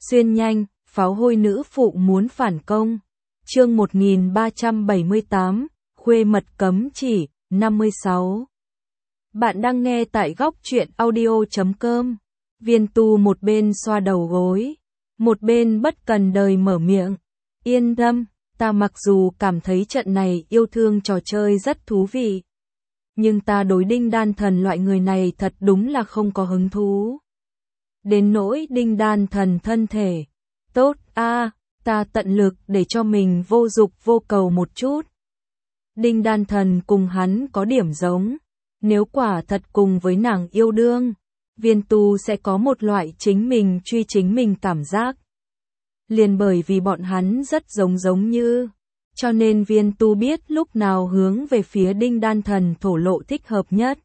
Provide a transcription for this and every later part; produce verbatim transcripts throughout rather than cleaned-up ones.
Xuyên nhanh, pháo hôi nữ phụ muốn phản công. Chương một nghìn ba trăm bảy mươi tám, khuê mật cấm chỉ, năm mươi sáu. Bạn đang nghe tại góc truyện audio chấm com. Viên Tu một bên xoa đầu gối, một bên bất cần đời mở miệng. Yên tâm, ta mặc dù cảm thấy trận này yêu thương trò chơi rất thú vị, nhưng ta đối Đinh Đan Thần loại người này thật đúng là không có hứng thú. Đến nỗi Đinh Đan Thần thân thể, tốt a, à, ta tận lực để cho mình vô dục vô cầu một chút. Đinh Đan Thần cùng hắn có điểm giống, nếu quả thật cùng với nàng yêu đương, Viên Tu sẽ có một loại chính mình truy chính mình cảm giác. Liền bởi vì bọn hắn rất giống giống như, cho nên Viên Tu biết lúc nào hướng về phía Đinh Đan Thần thổ lộ thích hợp nhất.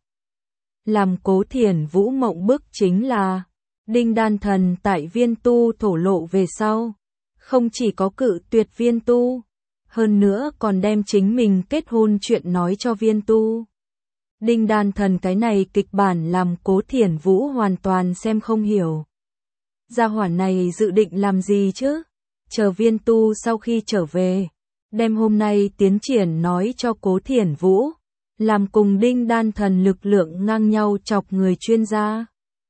Làm Cố Thiển Vũ mộng bức chính là, Đinh Đan Thần tại Viên Tu thổ lộ về sau, không chỉ có cự tuyệt Viên Tu, hơn nữa còn đem chính mình kết hôn chuyện nói cho Viên Tu. Đinh Đan Thần cái này kịch bản làm Cố Thiển Vũ hoàn toàn xem không hiểu. Gia hỏa này dự định làm gì chứ? Chờ Viên Tu sau khi trở về, đem hôm nay tiến triển nói cho Cố Thiển Vũ, làm cùng Đinh Đan Thần lực lượng ngang nhau chọc người chuyên gia.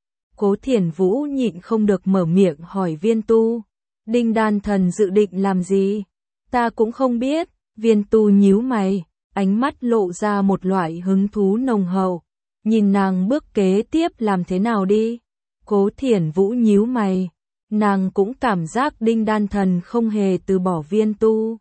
Cố Thiển Vũ nhịn không được mở miệng hỏi Viên Tu, Đinh Đan Thần dự định làm gì? Ta cũng không biết. Viên Tu nhíu mày, ánh mắt lộ ra một loại hứng thú nồng hậu, nhìn nàng bước kế tiếp làm thế nào đi. Cố Thiển Vũ nhíu mày, nàng cũng cảm giác Đinh Đan Thần không hề từ bỏ Viên Tu.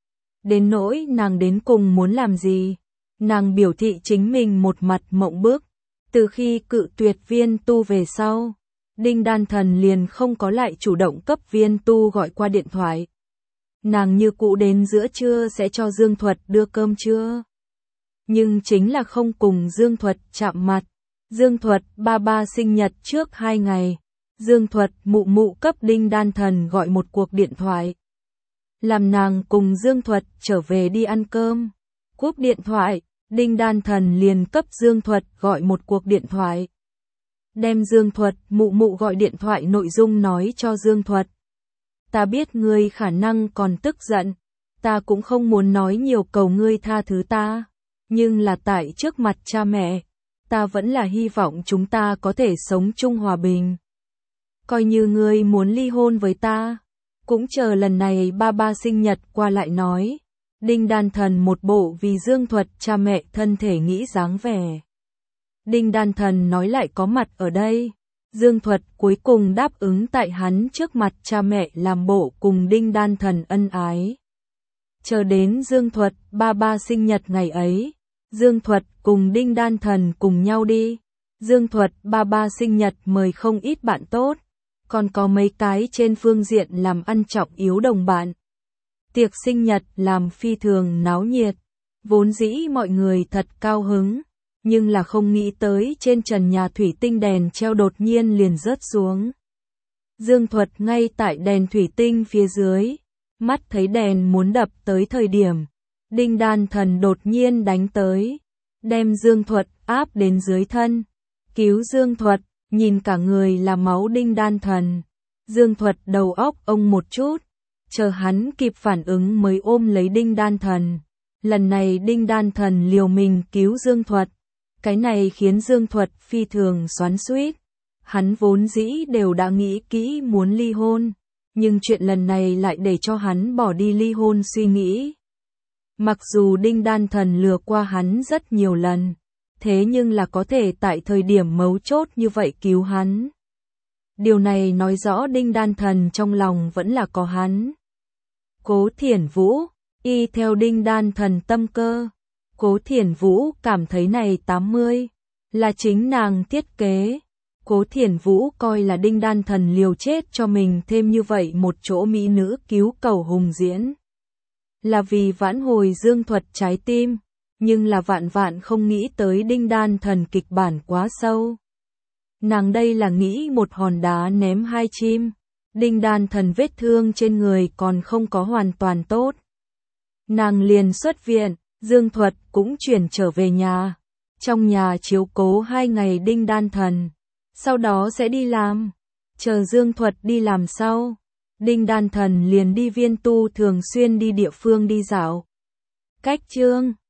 Đến nỗi nàng đến cùng muốn làm gì? Nàng biểu thị chính mình một mặt mộng bức, từ khi cự tuyệt Viên Tu về sau, Đinh Đan Thần liền không có lại chủ động cấp Viên Tu gọi qua điện thoại. Nàng như cũ đến giữa trưa sẽ cho Dương Thuật đưa cơm trưa, nhưng chính là không cùng Dương Thuật chạm mặt. Dương Thuật ba ba sinh nhật trước hai ngày, Dương Thuật mụ mụ cấp Đinh Đan Thần gọi một cuộc điện thoại, làm nàng cùng Dương Thuật trở về đi ăn cơm. Cúp điện thoại, Đinh Đan Thần liền cấp Dương Thuật gọi một cuộc điện thoại, đem Dương Thuật mụ mụ gọi điện thoại nội dung nói cho Dương Thuật. Ta biết ngươi khả năng còn tức giận, ta cũng không muốn nói nhiều cầu ngươi tha thứ ta, nhưng là tại trước mặt cha mẹ, ta vẫn là hy vọng chúng ta có thể sống chung hòa bình. Coi như ngươi muốn ly hôn với ta, cũng chờ lần này ba ba sinh nhật qua lại nói. Đinh Đan Thần một bộ vì Dương Thuật cha mẹ thân thể nghĩ dáng vẻ. Đinh Đan Thần nói lại có mặt ở đây. Dương Thuật cuối cùng đáp ứng tại hắn trước mặt cha mẹ làm bộ cùng Đinh Đan Thần ân ái. Chờ đến Dương Thuật ba ba sinh nhật ngày ấy, Dương Thuật cùng Đinh Đan Thần cùng nhau đi. Dương Thuật ba ba sinh nhật mời không ít bạn tốt, còn có mấy cái trên phương diện làm ăn trọng yếu đồng bạn. Tiệc sinh nhật làm phi thường náo nhiệt, vốn dĩ mọi người thật cao hứng, nhưng là không nghĩ tới trên trần nhà thủy tinh đèn treo đột nhiên liền rớt xuống. Dương Thuật ngay tại đèn thủy tinh phía dưới, mắt thấy đèn muốn đập tới thời điểm, Đinh Đan Thần đột nhiên đánh tới, đem Dương Thuật áp đến dưới thân, cứu Dương Thuật, nhìn cả người là máu Đinh Đan Thần. Dương Thuật đầu óc ông một chút, chờ hắn kịp phản ứng mới ôm lấy Đinh Đan Thần. Lần này Đinh Đan Thần liều mình cứu Dương Thuật, cái này khiến Dương Thuật phi thường xoắn xuýt. Hắn vốn dĩ đều đã nghĩ kỹ muốn ly hôn, nhưng chuyện lần này lại để cho hắn bỏ đi ly hôn suy nghĩ. Mặc dù Đinh Đan Thần lừa qua hắn rất nhiều lần, thế nhưng là có thể tại thời điểm mấu chốt như vậy cứu hắn. Điều này nói rõ Đinh Đan Thần trong lòng vẫn là có hắn. Cố Thiển Vũ, y theo Đinh Đan Thần tâm cơ, Cố Thiển Vũ cảm thấy này tám mươi là chính nàng thiết kế. Cố Thiển Vũ coi là Đinh Đan Thần liều chết cho mình thêm như vậy một chỗ mỹ nữ cứu cầu hùng diễn, là vì vãn hồi Dương Thuật trái tim, nhưng là vạn vạn không nghĩ tới Đinh Đan Thần kịch bản quá sâu. Nàng đây là nghĩ một hòn đá ném hai chim. Đinh Đan Thần vết thương trên người còn không có hoàn toàn tốt, nàng liền xuất viện. Dương Thuật cũng chuyển trở về nhà, trong nhà chiếu cố hai ngày Đinh Đan Thần, sau đó sẽ đi làm. Chờ Dương Thuật đi làm sau, Đinh Đan Thần liền đi viên tu thường xuyên đi địa phương đi dạo. Cách chương